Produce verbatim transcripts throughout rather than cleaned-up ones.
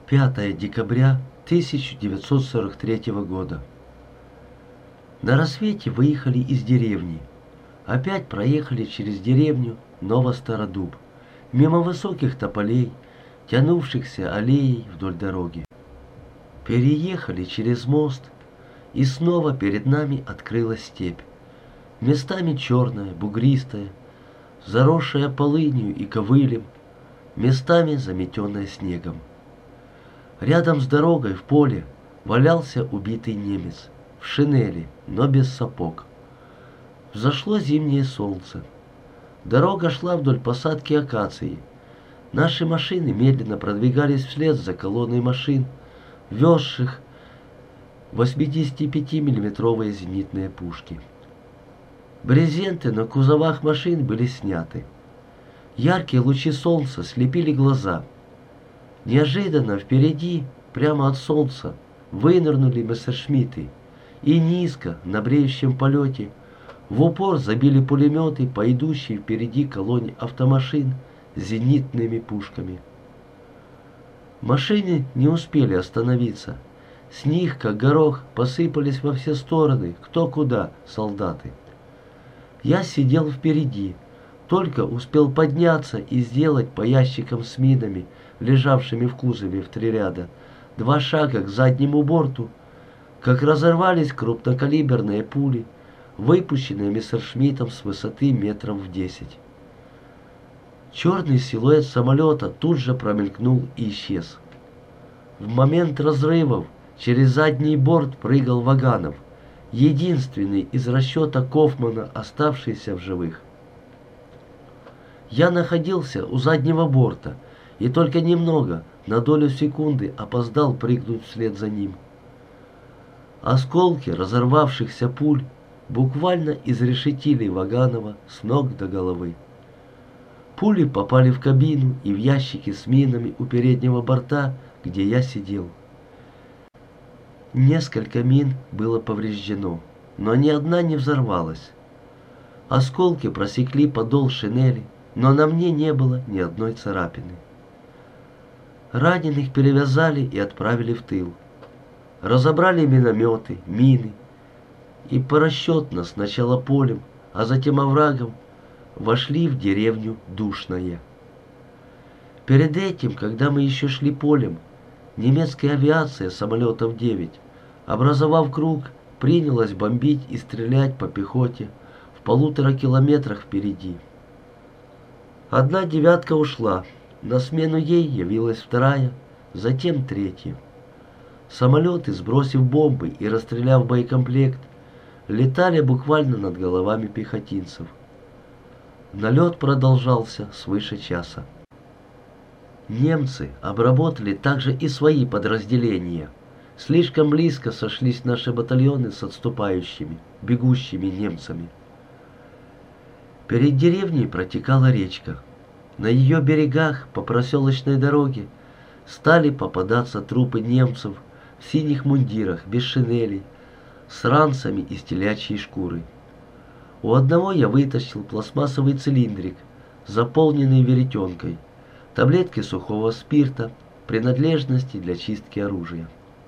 пятое декабря тысяча девятьсот сорок третьего года. На рассвете выехали из деревни. Опять проехали через деревню Новостародуб, мимо высоких тополей, тянувшихся аллеей вдоль дороги. Переехали через мост, и снова перед нами открылась степь. Местами черная, бугристая, заросшая полынью и ковылем, местами заметенная снегом. Рядом с дорогой в поле валялся убитый немец, в шинели, но без сапог. Взошло зимнее солнце. Дорога шла вдоль посадки акации. Наши машины медленно продвигались вслед за колонной машин, везших восьмидесятипятимиллиметровые зенитные пушки. Брезенты на кузовах машин были сняты. Яркие лучи солнца слепили глаза. Неожиданно впереди, прямо от солнца, вынырнули мессершмитты, и низко, на бреющем полете, в упор забили пулеметы по идущей впереди колонне автомашин с зенитными пушками. Машины не успели остановиться. С них, как горох, посыпались во все стороны, кто куда, солдаты. Я сидел впереди, только успел подняться и сделать по ящикам с минами, лежавшими в кузове в три ряда, два шага к заднему борту, как разорвались крупнокалиберные пули, выпущенные мессершмиттом с высоты метров в десять. Черный силуэт самолета тут же промелькнул и исчез. В момент разрывов через задний борт прыгал Ваганов, единственный из расчета Кофмана, оставшийся в живых. Я находился у заднего борта и только немного, на долю секунды, опоздал прыгнуть вслед за ним. Осколки разорвавшихся пуль буквально изрешетили Ваганова с ног до головы. Пули попали в кабину и в ящики с минами у переднего борта, где я сидел. Несколько мин было повреждено, но ни одна не взорвалась. Осколки просекли подол шинели, но на мне не было ни одной царапины. Раненых перевязали и отправили в тыл. Разобрали минометы, мины, и порасчетно сначала полем, а затем оврагом вошли в деревню Душное. Перед этим, когда мы еще шли полем, немецкая авиация самолетов девять, образовав круг, принялась бомбить и стрелять по пехоте в полутора километрах впереди. Одна девятка ушла, на смену ей явилась вторая, затем третья. Самолеты, сбросив бомбы и расстреляв боекомплект, летали буквально над головами пехотинцев. Налет продолжался свыше часа. Немцы обработали также и свои подразделения. Слишком близко сошлись наши батальоны с отступающими, бегущими немцами. Перед деревней протекала речка. На ее берегах по проселочной дороге стали попадаться трупы немцев в синих мундирах, без шинелей, с ранцами из телячьей шкуры. У одного я вытащил пластмассовый цилиндрик, заполненный веретенкой, таблетки сухого спирта, принадлежности для чистки оружия.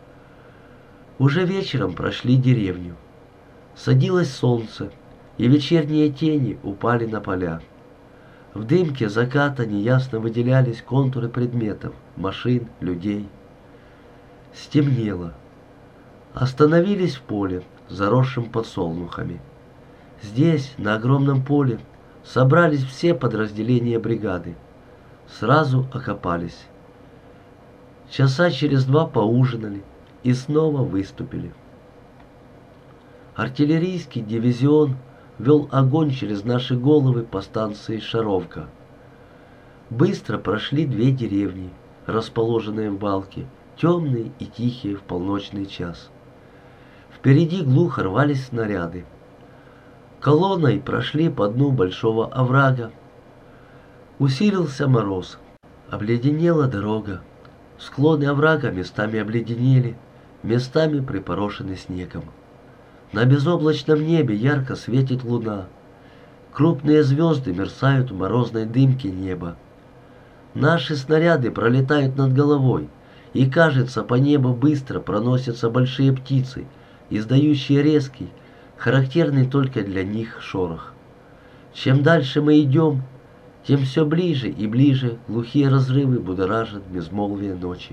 Уже вечером прошли деревню. Садилось солнце, и вечерние тени упали на поля. В дымке заката неясно выделялись контуры предметов, машин, людей. Стемнело. Остановились в поле, заросшем подсолнухами. Здесь, на огромном поле, собрались все подразделения бригады. Сразу окопались. Часа через два поужинали и снова выступили. Артиллерийский дивизион вел огонь через наши головы по станции Шаровка. Быстро прошли две деревни, расположенные в балке, темные и тихие в полночный час. Впереди глухо рвались снаряды. Колонной прошли по дну большого оврага. Усилился мороз. Обледенела дорога. Склоны оврага местами обледенели, местами припорошены снегом. На безоблачном небе ярко светит луна. Крупные звезды мерцают в морозной дымке неба. Наши снаряды пролетают над головой, и кажется, по небу быстро проносятся большие птицы, издающие резкий, характерный только для них шорох. Чем дальше мы идем, тем все ближе и ближе глухие разрывы будоражат безмолвие ночи.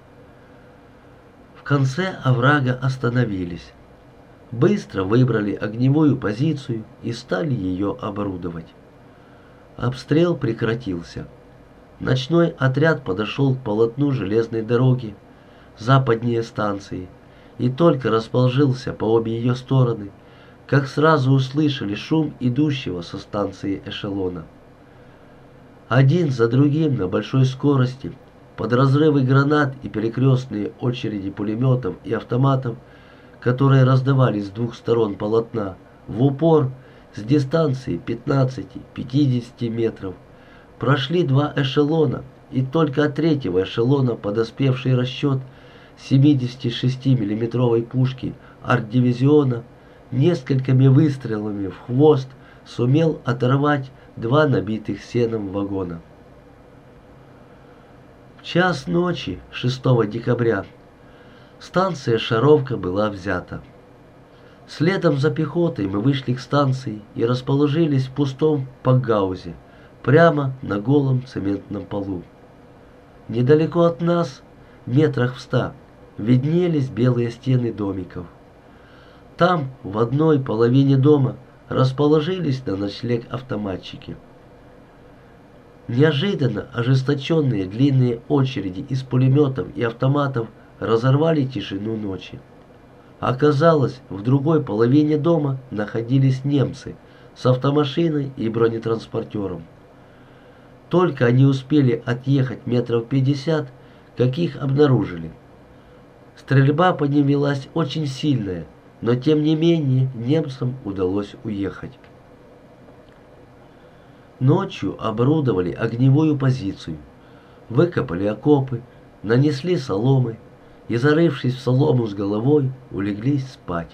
В конце оврага остановились. Быстро выбрали огневую позицию и стали ее оборудовать. Обстрел прекратился. Ночной отряд подошел к полотну железной дороги, западнее станции, и только расположился по обе ее стороны, как сразу услышали шум идущего со станции эшелона. Один за другим на большой скорости, под разрывы гранат и перекрестные очереди пулеметов и автоматов, которые раздавались с двух сторон полотна, в упор с дистанции пятнадцати-пятидесяти метров, прошли два эшелона, и только от третьего эшелона подоспевший расчет семидесятишестимиллиметровой пушки арт-дивизиона несколькими выстрелами в хвост сумел оторвать два набитых сеном вагона. В час ночи шестого декабря станция Шаровка была взята. Следом за пехотой мы вышли к станции и расположились в пустом пакгаузе, прямо на голом цементном полу. Недалеко от нас, метрах в ста, виднелись белые стены домиков. Там, в одной половине дома, расположились на ночлег автоматчики. Неожиданно ожесточенные длинные очереди из пулеметов и автоматов разорвали тишину ночи. Оказалось, в другой половине дома находились немцы с автомашиной и бронетранспортером. Только они успели отъехать метров пятьдесят, как их обнаружили. Стрельба по ним велась очень сильная, но тем не менее немцам удалось уехать. Ночью оборудовали огневую позицию, выкопали окопы, нанесли соломы и, зарывшись в солому с головой, улеглись спать.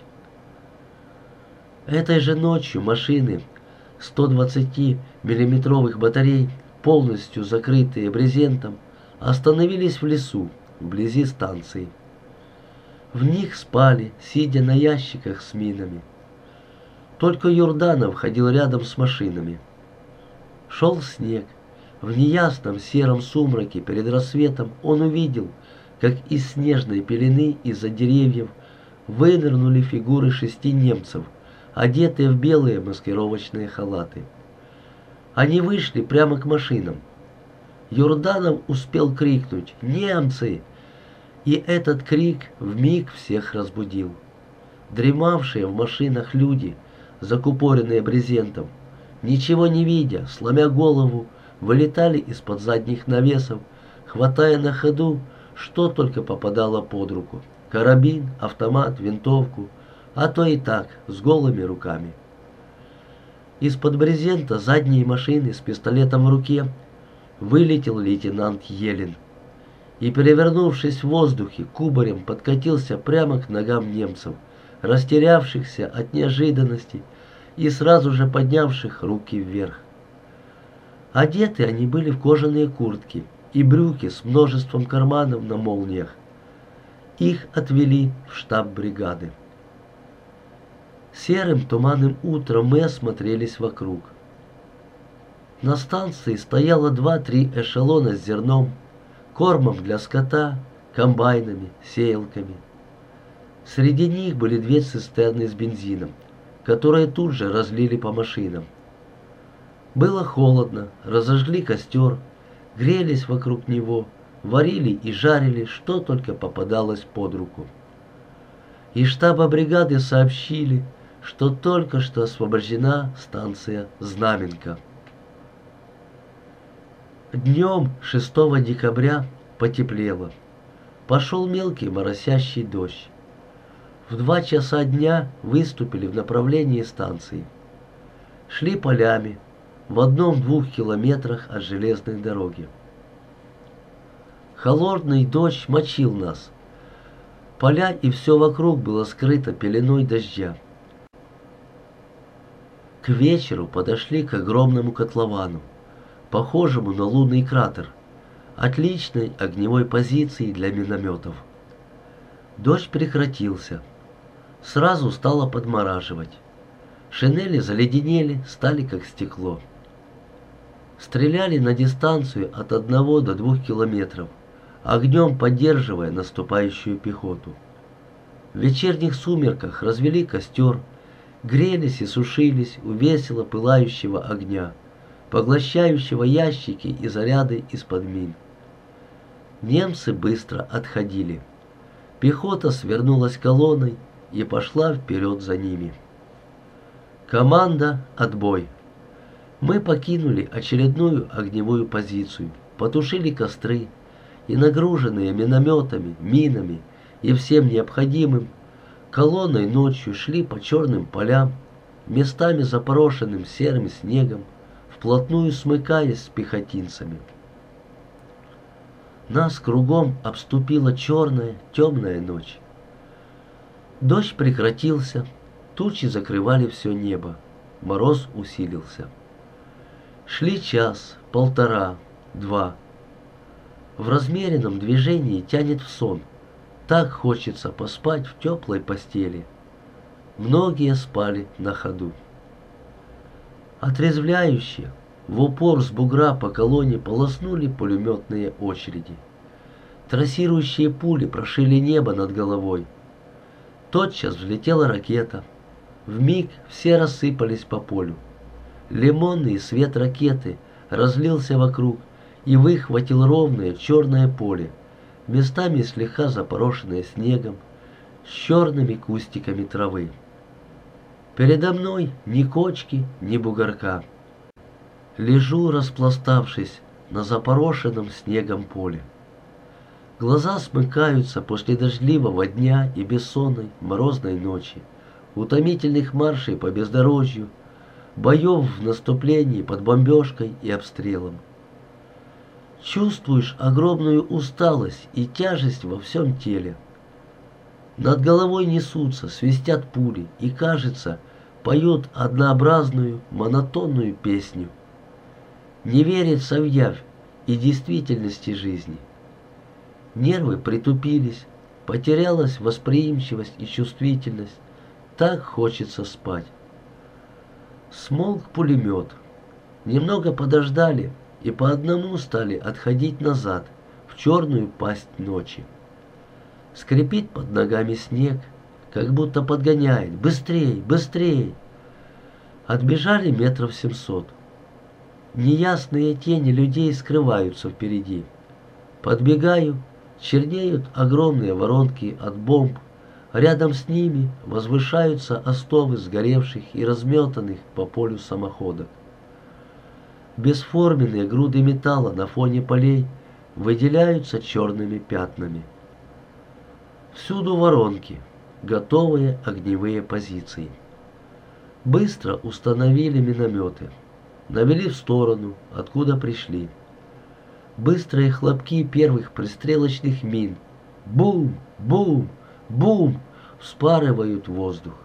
Этой же ночью машины сто двадцатимиллиметровых батарей, полностью закрытые брезентом, остановились в лесу, вблизи станции. В них спали, сидя на ящиках с минами. Только Юрданов ходил рядом с машинами. Шел снег. В неясном сером сумраке перед рассветом он увидел, как из снежной пелены из-за деревьев вынырнули фигуры шести немцев, одетые в белые маскировочные халаты. Они вышли прямо к машинам. Юрданов успел крикнуть «Немцы!», и этот крик вмиг всех разбудил. Дремавшие в машинах люди, закупоренные брезентом, ничего не видя, сломя голову, вылетали из-под задних навесов, хватая на ходу, что только попадало под руку: карабин, автомат, винтовку, а то и так, с голыми руками. Из-под брезента задней машины с пистолетом в руке вылетел лейтенант Елен и, перевернувшись в воздухе, кубарем подкатился прямо к ногам немцев, растерявшихся от неожиданности и сразу же поднявших руки вверх. Одеты они были в кожаные куртки и брюки с множеством карманов на молниях. Их отвели в штаб бригады. Серым туманным утром мы осмотрелись вокруг. На станции стояло два-три эшелона с зерном, кормом для скота, комбайнами, сеялками. Среди них были две цистерны с бензином, которые тут же разлили по машинам. Было холодно, разожгли костер, грелись вокруг него, варили и жарили, что только попадалось под руку. Из штаба бригады сообщили, что только что освобождена станция Знаменка. Днем шестого декабря потеплело. Пошел мелкий моросящий дождь. В два часа дня выступили в направлении станции. Шли полями, в одном-двух километрах от железной дороги. Холодный дождь мочил нас. Поля и все вокруг было скрыто пеленой дождя. К вечеру подошли к огромному котловану, похожему на лунный кратер, отличной огневой позицией для минометов. Дождь прекратился. Сразу стало подмораживать. Шинели заледенели, стали как стекло. Стреляли на дистанцию от одного до двух километров, огнем поддерживая наступающую пехоту. В вечерних сумерках развели костер, грелись и сушились у весело пылающего огня, поглощающего ящики и заряды из-под мин. Немцы быстро отходили. Пехота свернулась колонной и пошла вперед за ними. Команда «Отбой». Мы покинули очередную огневую позицию, потушили костры и, нагруженные минометами, минами и всем необходимым, колонной ночью шли по черным полям, местами запорошенным серым снегом, вплотную смыкаясь с пехотинцами. Нас кругом обступила черная, темная ночь. Дождь прекратился, тучи закрывали все небо, мороз усилился. Шли час, полтора, два. В размеренном движении тянет в сон. Так хочется поспать в теплой постели. Многие спали на ходу. Отрезвляющие, в упор с бугра по колонне полоснули пулеметные очереди. Трассирующие пули прошили небо над головой. Тотчас взлетела ракета. Вмиг все рассыпались по полю. Лимонный свет ракеты разлился вокруг и выхватил ровное черное поле, местами слегка запорошенное снегом, с черными кустиками травы. Передо мной ни кочки, ни бугорка. Лежу, распластавшись на запорошенном снегом поле. Глаза смыкаются после дождливого дня и бессонной морозной ночи, утомительных маршей по бездорожью, боев в наступлении под бомбежкой и обстрелом. Чувствуешь огромную усталость и тяжесть во всем теле. Над головой несутся, свистят пули и, кажется, поют однообразную, монотонную песню. Не верится в явь и действительности жизни. Нервы притупились, потерялась восприимчивость и чувствительность. Так хочется спать. Смолк пулемет. Немного подождали и по одному стали отходить назад, в черную пасть ночи. Скрипит под ногами снег, как будто подгоняет. Быстрей, быстрей! Отбежали метров семьсот. Неясные тени людей скрываются впереди. Подбегаю, чернеют огромные воронки от бомб. Рядом с ними возвышаются остовы сгоревших и разметанных по полю самоходок. Бесформенные груды металла на фоне полей выделяются черными пятнами. Всюду воронки, готовые огневые позиции. Быстро установили минометы, навели в сторону, откуда пришли. Быстрые хлопки первых пристрелочных мин. Бум, бум, бум, вспарывают воздух.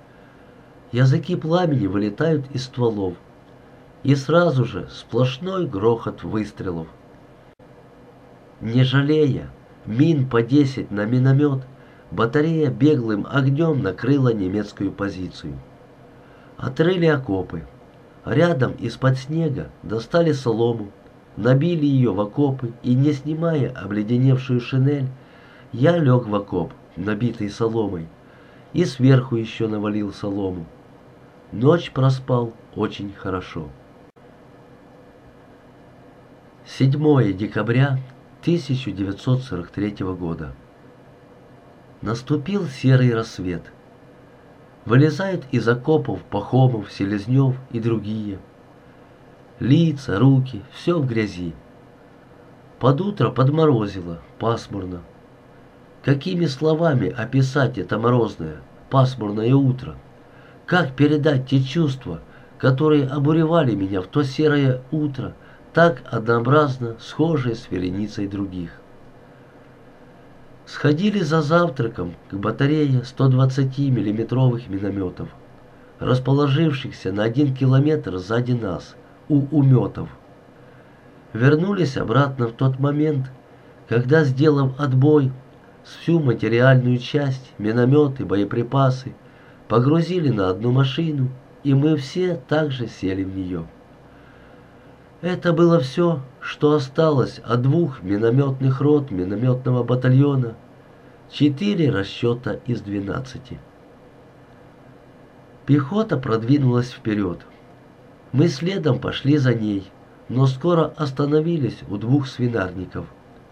Языки пламени вылетают из стволов. И сразу же сплошной грохот выстрелов. Не жалея мин по десять на миномет, батарея беглым огнем накрыла немецкую позицию. Отрыли окопы. Рядом из-под снега достали солому, набили ее в окопы и, не снимая обледеневшую шинель, я лег в окоп, набитый соломой, и сверху еще навалил солому. Ночь проспал очень хорошо. седьмое декабря тысяча девятьсот сорок третьего года. Наступил серый рассвет. Вылезают из окопов Пахомов, Селезнев и другие. Лица, руки, все в грязи. Под утро подморозило, пасмурно. Какими словами описать это морозное, пасмурное утро? Как передать те чувства, которые обуревали меня в то серое утро, так однообразно схожие с вереницей других? Сходили за завтраком к батарее сто двадцатимиллиметровых минометов, расположившихся на один километр сзади нас, у уметов. вернулись обратно в тот момент, когда, сделав отбой, всю материальную часть, минометы, боеприпасы, погрузили на одну машину, и мы все также сели в нее. Это было все, что осталось от двух минометных рот минометного батальона, четыре расчета из двенадцати. Пехота продвинулась вперед. Мы следом пошли за ней, но скоро остановились у двух свинарников.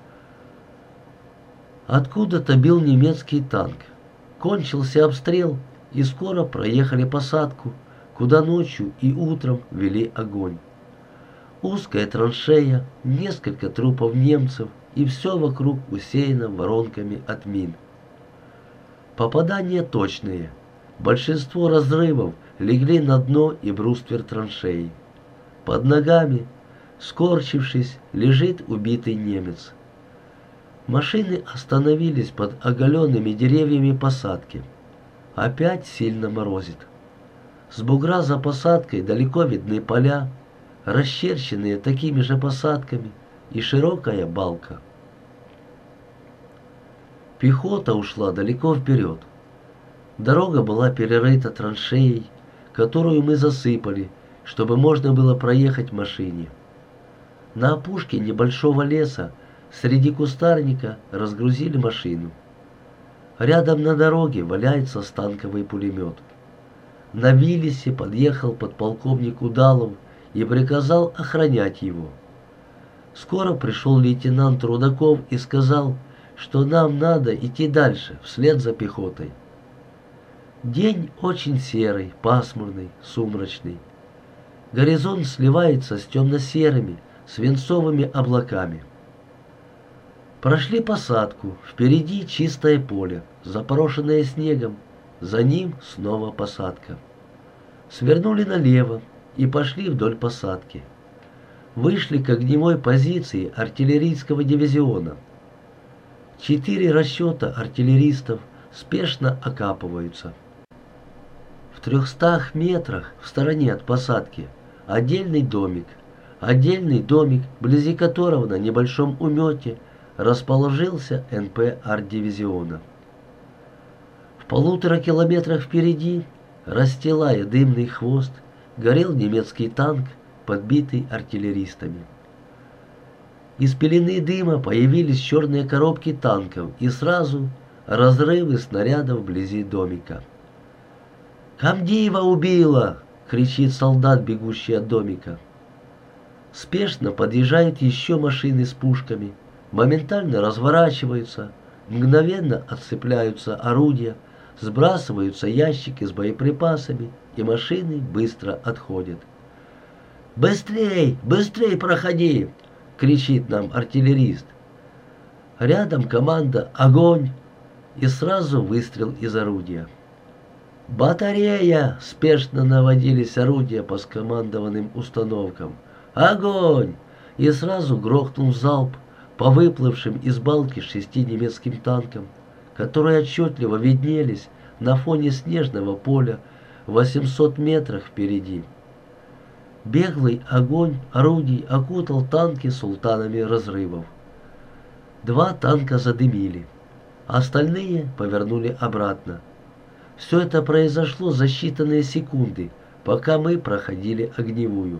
Откуда-то бил немецкий танк. Кончился обстрел, и скоро проехали посадку, куда ночью и утром вели огонь. Узкая траншея, несколько трупов немцев, и все вокруг усеяно воронками от мин. Попадания точные. Большинство разрывов легли на дно и бруствер траншеи. Под ногами, скорчившись, лежит убитый немец. Машины остановились под оголенными деревьями посадки. Опять сильно морозит. С бугра за посадкой далеко видны поля, расчерченные такими же посадками, и широкая балка. Пехота ушла далеко вперед. Дорога была перерыта траншеей, которую мы засыпали, чтобы можно было проехать машине. На опушке небольшого леса среди кустарника разгрузили машину. Рядом на дороге валяется станковый пулемет. На Виллисе подъехал подполковник Удалов и приказал охранять его. Скоро пришел лейтенант Рудаков и сказал, что нам надо идти дальше, вслед за пехотой. День очень серый, пасмурный, сумрачный. Горизонт сливается с темно-серыми, свинцовыми облаками. Прошли посадку, впереди чистое поле, запорошенное снегом, за ним снова посадка. Свернули налево и пошли вдоль посадки. Вышли к огневой позиции артиллерийского дивизиона. Четыре расчета артиллеристов спешно окапываются. В трехстах метрах в стороне от посадки отдельный домик, отдельный домик, вблизи которого на небольшом умете расположился эн пэ арт-дивизиона. В полутора километрах впереди, расстилая дымный хвост, горел немецкий танк, подбитый артиллеристами. Из пелены дыма появились черные коробки танков и сразу разрывы снарядов вблизи домика. «Камдиева убила!» — кричит солдат, бегущий от домика. Спешно подъезжают еще машины с пушками, моментально разворачиваются, мгновенно отцепляются орудия, сбрасываются ящики с боеприпасами, и машины быстро отходят. «Быстрей! Быстрей проходи!» — кричит нам артиллерист. Рядом команда «Огонь!» и сразу выстрел из орудия. «Батарея!» — спешно наводились орудия по скомандованным установкам. «Огонь!» и сразу грохнул залп по выплывшим из балки шести немецким танкам, которые отчетливо виднелись на фоне снежного поля в восьмистах метрах впереди. Беглый огонь орудий окутал танки султанами разрывов. Два танка задымили, остальные повернули обратно. Все это произошло за считанные секунды, пока мы проходили огневую.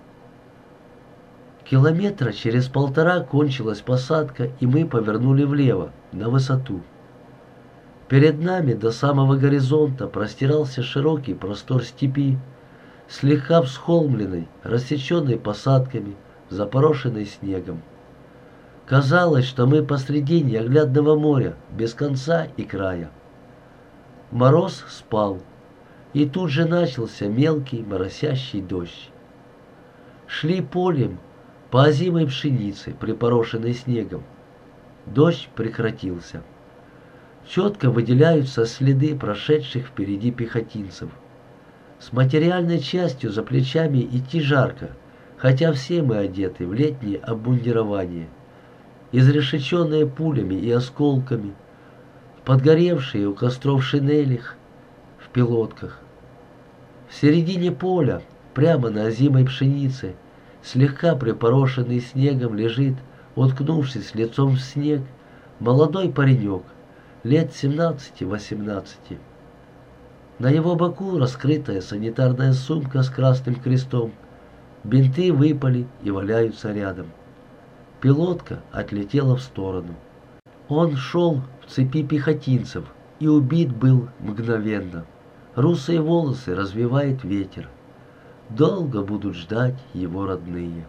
Километра через полтора кончилась посадка, и мы повернули влево, на высоту. Перед нами до самого горизонта простирался широкий простор степи, слегка всхолмленной, рассеченной посадками, запорошенной снегом. Казалось, что мы посреди неоглядного моря, без конца и края. Мороз спал, и тут же начался мелкий моросящий дождь. Шли полем по озимой пшенице, припорошенной снегом. Дождь прекратился. Четко выделяются следы прошедших впереди пехотинцев. С материальной частью за плечами идти жарко, хотя все мы одеты в летнее обмундирование, изрешеченные пулями и осколками, подгоревшие у костров шинелях, в пилотках. В середине поля, прямо на озимой пшенице, слегка припорошенный снегом, лежит, уткнувшись лицом в снег, молодой паренек, лет семнадцати-восемнадцати. На его боку раскрытая санитарная сумка с красным крестом. Бинты выпали и валяются рядом. Пилотка отлетела в сторону. Он шел в цепи пехотинцев и убит был мгновенно. Русые волосы развивает ветер. Долго будут ждать его родные.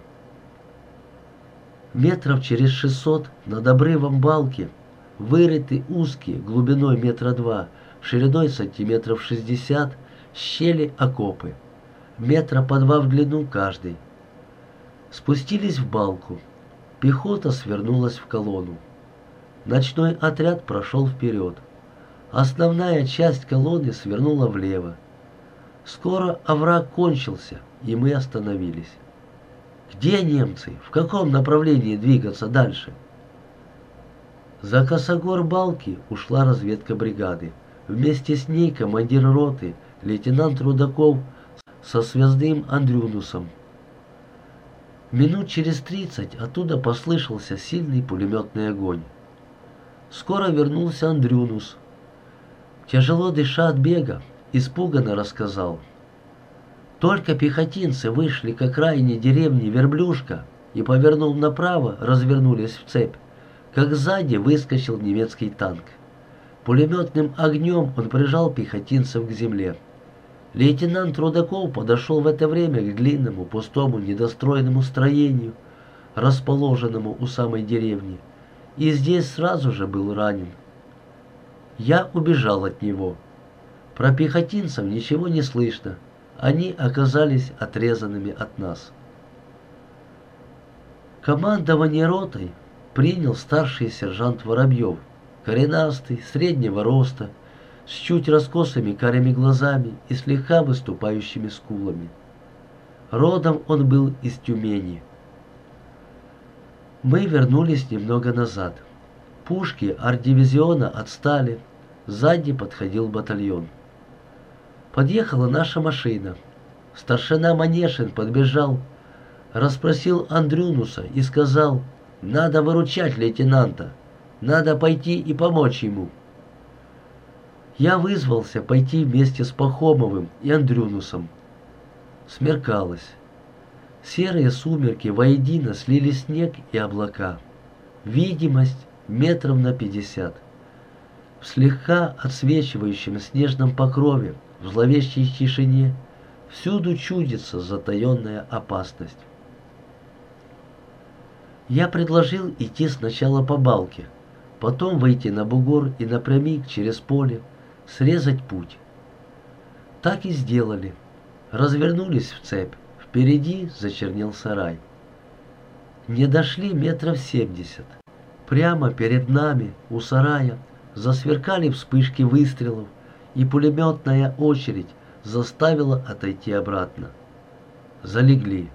Метров через шестьсот над обрывом балки вырыты узкие, глубиной метра два, шириной сантиметров шестьдесят, щели окопы, метра по два в длину каждый. Спустились в балку. Пехота свернулась в колонну. Ночной отряд прошел вперед. Основная часть колонны свернула влево. Скоро овраг кончился, и мы остановились. Где немцы? В каком направлении двигаться дальше? За косогор балки ушла разведка бригады. Вместе с ней командир роты, лейтенант Рудаков со связным Андрюнусом. Минут через тридцать оттуда послышался сильный пулеметный огонь. Скоро вернулся Андрюнус. Тяжело дыша от бега, испуганно рассказал. Только пехотинцы вышли к окраине деревни Верблюшка и, повернув направо, развернулись в цепь, как сзади выскочил немецкий танк. Пулеметным огнем он прижал пехотинцев к земле. Лейтенант Рудаков подошел в это время к длинному, пустому, недостроенному строению, расположенному у самой деревни, и здесь сразу же был ранен. Я убежал от него. Про пехотинцев ничего не слышно. Они оказались отрезанными от нас. Командование ротой принял старший сержант Воробьев, коренастый, среднего роста, с чуть раскосыми карими глазами и слегка выступающими скулами. Родом он был из Тюмени. Мы вернулись немного назад. Пушки арт-дивизиона отстали, сзади подходил батальон. Подъехала наша машина. Старшина Манешин подбежал, расспросил Андрюнуса и сказал: «Надо выручать лейтенанта, надо пойти и помочь ему». Я вызвался пойти вместе с Пахомовым и Андрюнусом. Смеркалось. Серые сумерки воедино слили снег и облака. Видимость метров на пятьдесят. В слегка отсвечивающем снежном покрове, в зловещей тишине, всюду чудится затаенная опасность. Я предложил идти сначала по балке, потом выйти на бугор и напрямик через поле, срезать путь. Так и сделали. Развернулись в цепь. Впереди зачернел сарай. Не дошли метров семьдесят. Прямо перед нами, у сарая, засверкали вспышки выстрелов, и пулеметная очередь заставила отойти обратно. Залегли.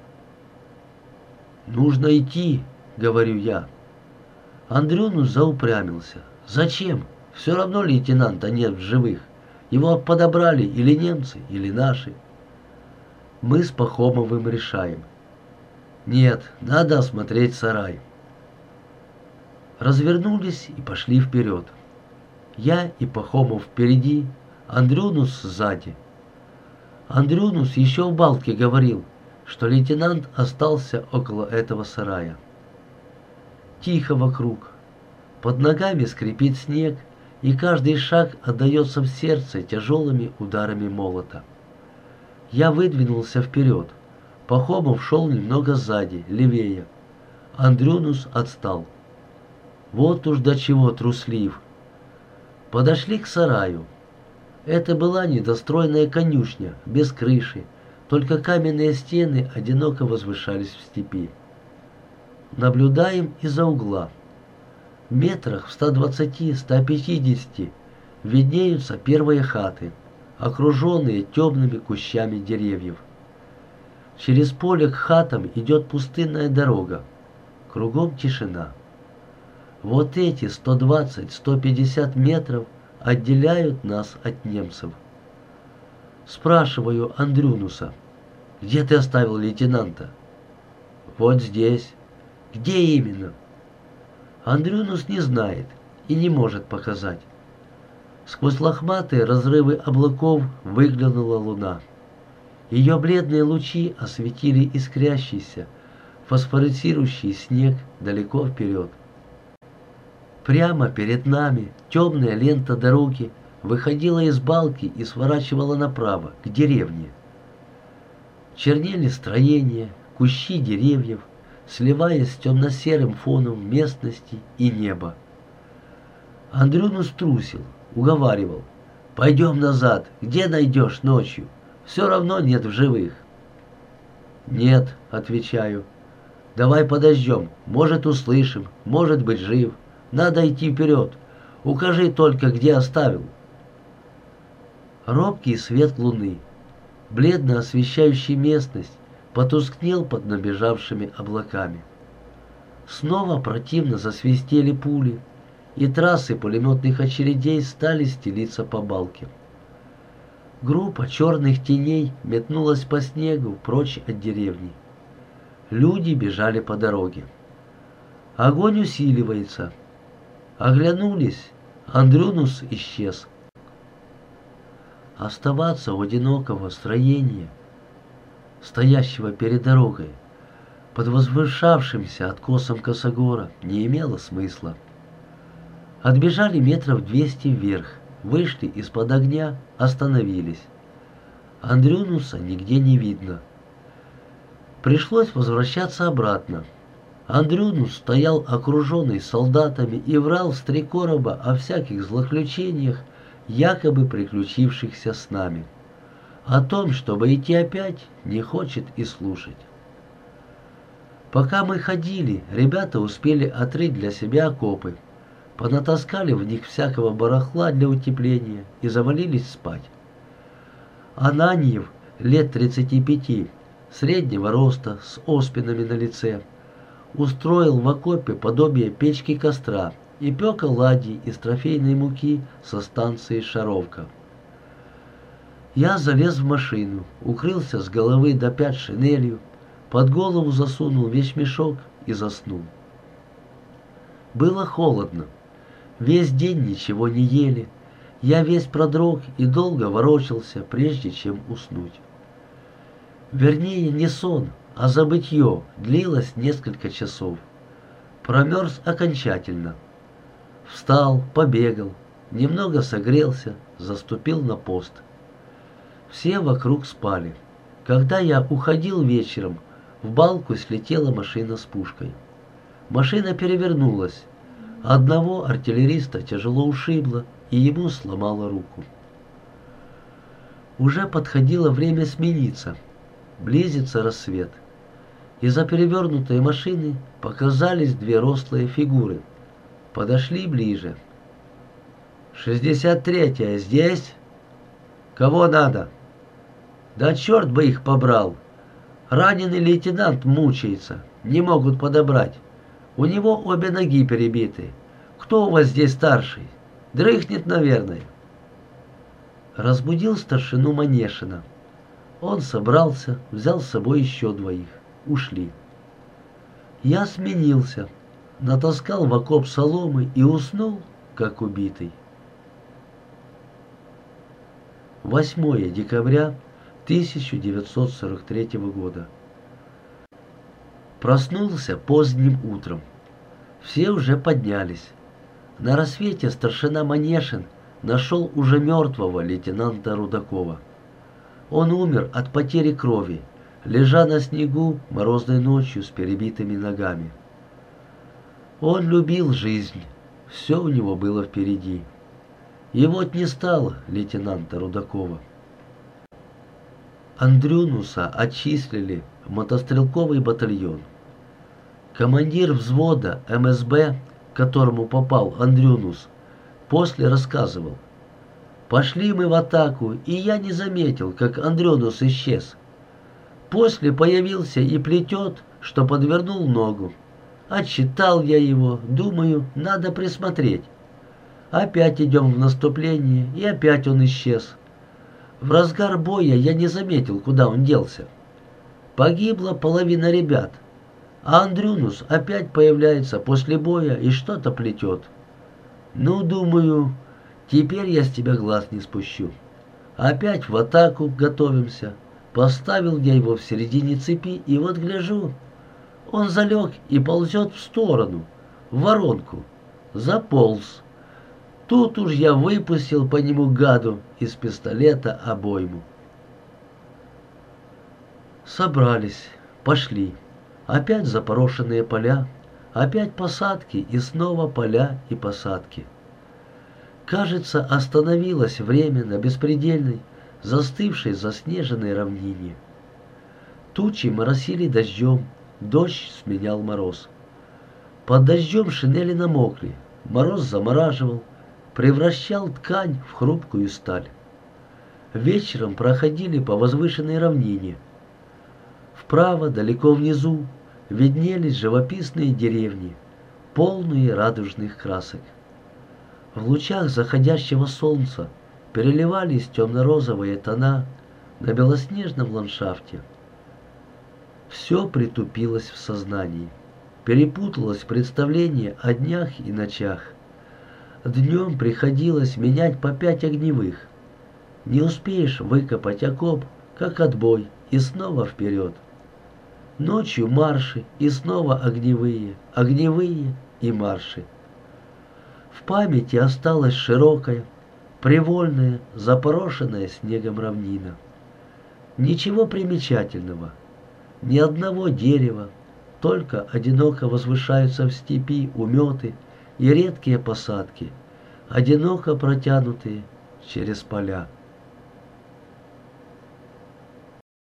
«Нужно идти», — говорю я. Андрюнус заупрямился. «Зачем? Все равно лейтенанта нет в живых. Его подобрали или немцы, или наши». Мы с Пахомовым решаем. Нет, надо осмотреть сарай. Развернулись и пошли вперед. Я и Пахомов впереди, Андрюнус сзади. Андрюнус еще в балке говорил, что лейтенант остался около этого сарая. Тихо вокруг. Под ногами скрипит снег, и каждый шаг отдается в сердце тяжелыми ударами молота. Я выдвинулся вперед. Пахомов шел немного сзади, левее. Андрюнус отстал. Вот уж до чего труслив. Подошли к сараю. Это была недостроенная конюшня, без крыши, только каменные стены одиноко возвышались в степи. Наблюдаем из-за угла. В метрах в ста двадцати — ста пятидесяти виднеются первые хаты, окруженные темными кущами деревьев. Через поле к хатам идет пустынная дорога. Кругом тишина. Вот эти сто двадцать — сто пятьдесят метров отделяют нас от немцев. Спрашиваю Андрюнуса: «Где ты оставил лейтенанта?» Вот здесь. Где именно? Андрюнус не знает и не может показать. Сквозь лохматые разрывы облаков выглянула луна. Ее бледные лучи осветили искрящийся, фосфорицирующий снег далеко вперед. Прямо перед нами темная лента дороги выходила из балки и сворачивала направо, к деревне. Чернели строения, кущи деревьев, сливаясь с темно-серым фоном местности и неба. Андрюнус трусил, уговаривал. «Пойдем назад, где найдешь ночью? Все равно нет в живых». «Нет», — отвечаю. «Давай подождем, может, услышим, может быть, жив. Надо идти вперед. Укажи только, где оставил». Робкий свет луны, бледно освещающий местность, потускнел под набежавшими облаками. Снова противно засвистели пули, и трассы пулеметных очередей стали стелиться по балке. Группа черных теней метнулась по снегу прочь от деревни. Люди бежали по дороге. Огонь усиливается. Оглянулись, Андрюнус исчез. Оставаться у одинокого строения, стоящего перед дорогой, под возвышавшимся откосом косогора, не имело смысла. Отбежали метров двести вверх, вышли из-под огня, остановились. Андрюнуса нигде не видно. Пришлось возвращаться обратно. Андрюнус стоял окруженный солдатами и врал в три короба о всяких злоключениях, якобы приключившихся с нами. О том, чтобы идти опять, не хочет и слушать. Пока мы ходили, ребята успели отрыть для себя окопы, понатаскали в них всякого барахла для утепления и завалились спать. Ананьев, лет тридцати пяти, среднего роста, с оспинами на лице, устроил в окопе подобие печки костра и пек оладьи из трофейной муки со станции Шаровка. Я залез в машину, укрылся с головы до пят шинелью, под голову засунул вещмешок и заснул. Было холодно. Весь день ничего не ели. Я весь продрог и долго ворочался, прежде чем уснуть. Вернее, не сон, а забытье длилось несколько часов. Промерз окончательно. Встал, побегал, немного согрелся, заступил на пост. Все вокруг спали. Когда я уходил вечером, в балку слетела машина с пушкой. Машина перевернулась. Одного артиллериста тяжело ушибло, и ему сломало руку. Уже подходило время смениться. Близится рассвет. Из-за перевернутой машины показались две рослые фигуры. Подошли ближе. «шестьдесят третья здесь? Кого надо?» «Да черт бы их побрал! Раненый лейтенант мучается, не могут подобрать. У него обе ноги перебиты. Кто у вас здесь старший? Дрыхнет, наверное». Разбудил старшину Манешина. Он собрался, взял с собой еще двоих. Ушли. Я сменился, натаскал в окоп соломы и уснул, как убитый. восьмое декабря тысяча девятьсот сорок третьего года. Проснулся поздним утром. Все уже поднялись. На рассвете старшина Манешин нашел уже мертвого лейтенанта Рудакова. Он умер от потери крови, лежа на снегу морозной ночью с перебитыми ногами. Он любил жизнь, все у него было впереди. И вот не стало лейтенанта Рудакова. Андрюнуса отчислили в мотострелковый батальон. Командир взвода эм эс бэ, к которому попал Андрюнус, после рассказывал: «Пошли мы в атаку, и я не заметил, как Андрюнус исчез. После появился и плетет, что подвернул ногу. Отчитал я его, думаю, надо присмотреть. Опять идем в наступление, и опять он исчез. В разгар боя я не заметил, куда он делся. Погибла половина ребят. А Андрюнус опять появляется после боя и что-то плетет. Ну, думаю, теперь я с тебя глаз не спущу. Опять в атаку готовимся. Поставил я его в середине цепи, и вот гляжу. Он залег и ползет в сторону, в воронку. Заполз. Тут уж я выпустил по нему гаду из пистолета обойму. Собрались, пошли. Опять запорошенные поля, опять посадки и снова поля и посадки. Кажется, остановилось время на беспредельной, застывшей заснеженной равнине. Тучи моросили дождем, дождь сменял мороз. Под дождем шинели намокли, мороз замораживал, превращал ткань в хрупкую сталь. Вечером проходили по возвышенной равнине. Вправо, далеко внизу, виднелись живописные деревни, полные радужных красок. В лучах заходящего солнца переливались темно-розовые тона на белоснежном ландшафте. Все притупилось в сознании, перепуталось представление о днях и ночах. Днем приходилось менять по пять огневых. Не успеешь выкопать окоп, как отбой, и снова вперед. Ночью марши, и снова огневые, огневые и марши. В памяти осталась широкая, привольная, запорошенная снегом равнина. Ничего примечательного, ни одного дерева, только одиноко возвышаются в степи уметы и редкие посадки, одиноко протянутые через поля.